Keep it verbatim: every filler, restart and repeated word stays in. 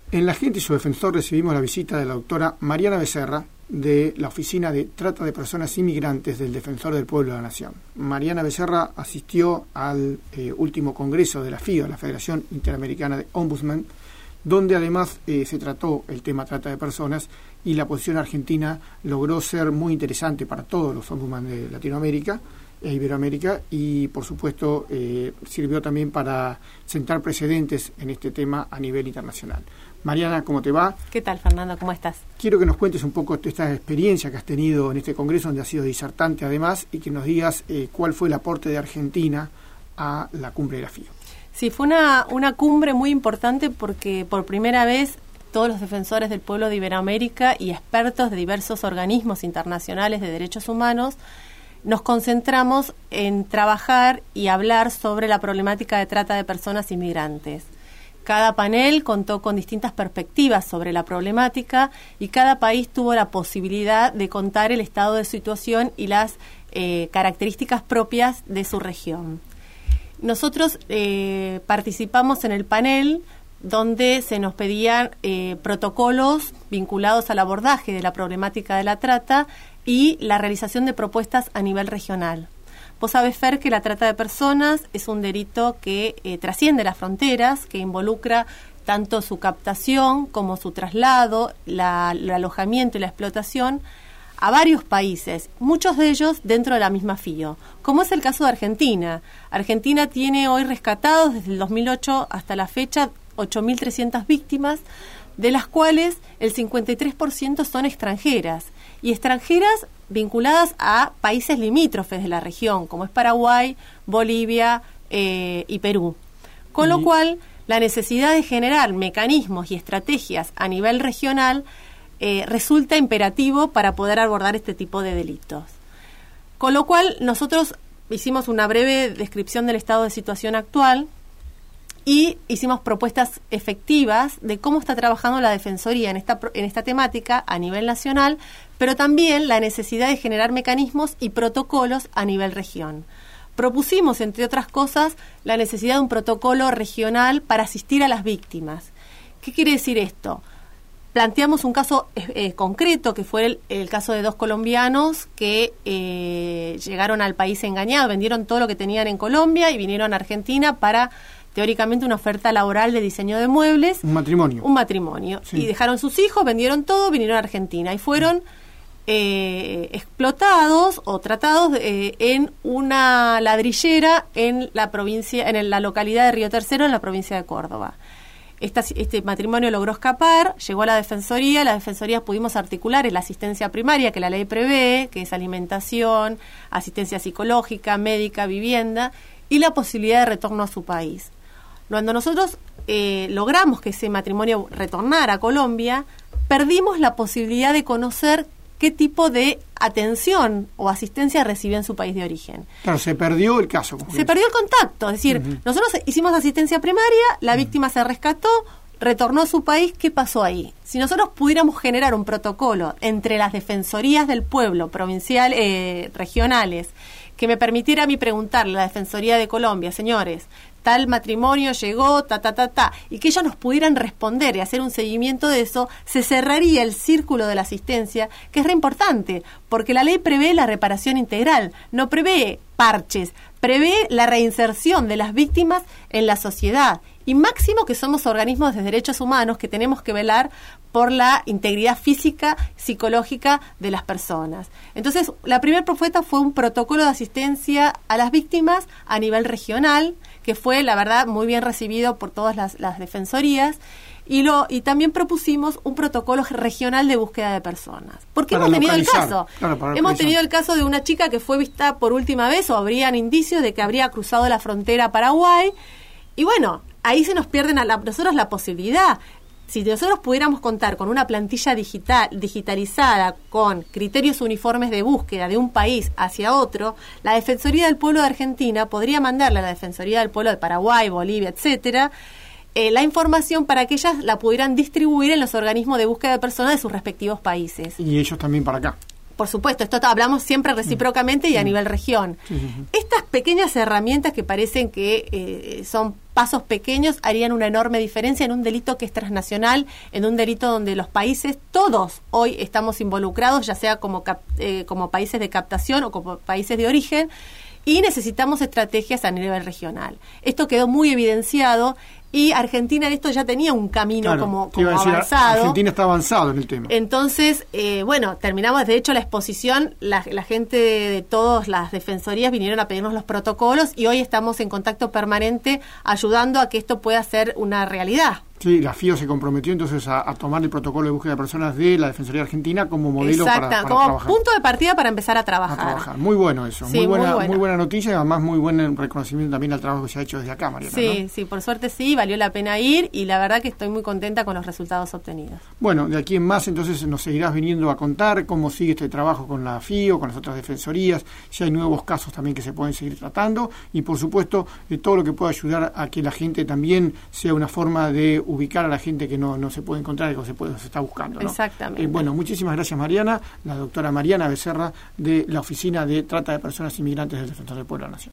En La Gente y su Defensor recibimos la visita de la doctora Mariana Becerra, de la Oficina de Trata de Personas Inmigrantes del Defensor del Pueblo de la Nación. Mariana Becerra asistió al eh, último congreso de la F I O, la Federación Interamericana de Ombudsman, donde además eh, se trató el tema trata de personas, y la posición argentina logró ser muy interesante para todos los ombudsman de Latinoamérica e Iberoamérica, y por supuesto eh, sirvió también para sentar precedentes en este tema a nivel internacional. Mariana, ¿cómo te va? ¿Qué tal, Fernando? ¿Cómo estás? Quiero que nos cuentes un poco esta experiencia que has tenido en este congreso, donde has sido disertante además, y que nos digas eh, cuál fue el aporte de Argentina a la cumbre de la F I O. Sí, fue una, una cumbre muy importante porque por primera vez todos los defensores del pueblo de Iberoamérica y expertos de diversos organismos internacionales de derechos humanos nos concentramos en trabajar y hablar sobre la problemática de trata de personas inmigrantes. Cada panel contó con distintas perspectivas sobre la problemática y cada país tuvo la posibilidad de contar el estado de situación y las eh, características propias de su región. Nosotros eh, participamos en el panel donde se nos pedían eh, protocolos vinculados al abordaje de la problemática de la trata y la realización de propuestas a nivel regional. Vos sabés, Fer, que la trata de personas es un delito que eh, trasciende las fronteras, que involucra tanto su captación como su traslado, la, el alojamiento y la explotación a varios países, muchos de ellos dentro de la misma F I O, como es el caso de Argentina. Argentina tiene hoy rescatados desde el dos mil ocho hasta la fecha ocho mil trescientas víctimas, de las cuales el cincuenta y tres por ciento son extranjeras, y extranjeras vinculadas a países limítrofes de la región, como es Paraguay, Bolivia eh, y Perú. Con lo cual, la necesidad de generar mecanismos y estrategias a nivel regional eh, resulta imperativo para poder abordar este tipo de delitos. Con lo cual, nosotros hicimos una breve descripción del estado de situación actual y hicimos propuestas efectivas de cómo está trabajando la Defensoría en esta, en esta temática a nivel nacional, pero también la necesidad de generar mecanismos y protocolos a nivel región. Propusimos, entre otras cosas, la necesidad de un protocolo regional para asistir a las víctimas. ¿Qué quiere decir esto? Planteamos un caso eh, concreto, que fue el, el caso de dos colombianos que eh, llegaron al país engañados, vendieron todo lo que tenían en Colombia y vinieron a Argentina para, teóricamente, una oferta laboral de diseño de muebles. Un matrimonio. Un matrimonio. Sí. Y dejaron sus hijos, vendieron todo, vinieron a Argentina y fueron eh, explotados o tratados eh, en una ladrillera en la provincia, en la localidad de Río Tercero, en la provincia de Córdoba. Esta, este matrimonio logró escapar, llegó a la Defensoría, la Defensoría pudimos articular la asistencia primaria que la ley prevé, que es alimentación, asistencia psicológica, médica, vivienda, y la posibilidad de retorno a su país. Cuando nosotros eh, logramos que ese matrimonio retornara a Colombia, perdimos la posibilidad de conocer qué tipo de atención o asistencia recibía en su país de origen. Claro, se perdió el caso. Se perdió el contacto, es decir, uh-huh. nosotros hicimos asistencia primaria, la uh-huh. víctima se rescató, retornó a su país, ¿qué pasó ahí? Si nosotros pudiéramos generar un protocolo entre las defensorías del pueblo, provincial, eh, regionales, que me permitiera a mí preguntarle a la Defensoría de Colombia, señores, tal matrimonio llegó, ta, ta, ta, ta, y que ellos nos pudieran responder y hacer un seguimiento de eso, se cerraría el círculo de la asistencia, que es re importante, porque la ley prevé la reparación integral, no prevé parches, prevé la reinserción de las víctimas en la sociedad, y máximo que somos organismos de derechos humanos que tenemos que velar por la integridad física, psicológica de las personas. Entonces, la primera propuesta fue un protocolo de asistencia a las víctimas a nivel regional, que fue, la verdad, muy bien recibido por todas las, las defensorías, y lo y también propusimos un protocolo regional de búsqueda de personas. Porque para hemos tenido el caso. Claro, hemos tenido el caso de una chica que fue vista por última vez, o habrían indicios de que habría cruzado la frontera a Paraguay, y bueno, ahí se nos pierden a la, nosotros la posibilidad. Si nosotros pudiéramos contar con una plantilla digital digitalizada con criterios uniformes de búsqueda de un país hacia otro, la Defensoría del Pueblo de Argentina podría mandarle a la Defensoría del Pueblo de Paraguay, Bolivia, etcétera, eh, la información para que ellas la pudieran distribuir en los organismos de búsqueda de personas de sus respectivos países. Y ellos también para acá. Por supuesto, esto hablamos siempre recíprocamente y a nivel región. Sí, sí, sí. Estas pequeñas herramientas que parecen que eh, son pasos pequeños harían una enorme diferencia en un delito que es transnacional, en un delito donde los países, todos hoy estamos involucrados, ya sea como, cap, eh, como países de captación o como países de origen, y necesitamos estrategias a nivel regional. Esto quedó muy evidenciado y Argentina en esto ya tenía un camino claro, como, como decir, avanzado. Argentina está avanzado en el tema. Entonces, eh, bueno, terminamos, de hecho, la exposición, la, la gente de, de todas las defensorías vinieron a pedirnos los protocolos y hoy estamos en contacto permanente ayudando a que esto pueda ser una realidad. Sí, la FIO se comprometió entonces a, a tomar el protocolo de búsqueda de personas de la Defensoría Argentina como modelo Exacto, para, para como trabajar. punto de partida para empezar a trabajar. A trabajar. Muy bueno eso, Sí, muy, buena, muy bueno. muy buena noticia y además muy buen reconocimiento también al trabajo que se ha hecho desde acá, Mariana. Sí, ¿no? sí, por suerte sí, valió la pena ir y la verdad que estoy muy contenta con los resultados obtenidos. Bueno, de aquí en más entonces nos seguirás viniendo a contar cómo sigue este trabajo con la FIO, con las otras defensorías, si hay nuevos casos también que se pueden seguir tratando y por supuesto de todo lo que pueda ayudar a que la gente también sea una forma de ubicar a la gente que no, no se puede encontrar y que se, puede, se está buscando, ¿no? Exactamente. Eh, bueno, muchísimas gracias, Mariana, la doctora Mariana Becerra de la Oficina de Trata de Personas Inmigrantes del Defensor del Pueblo de la Nación.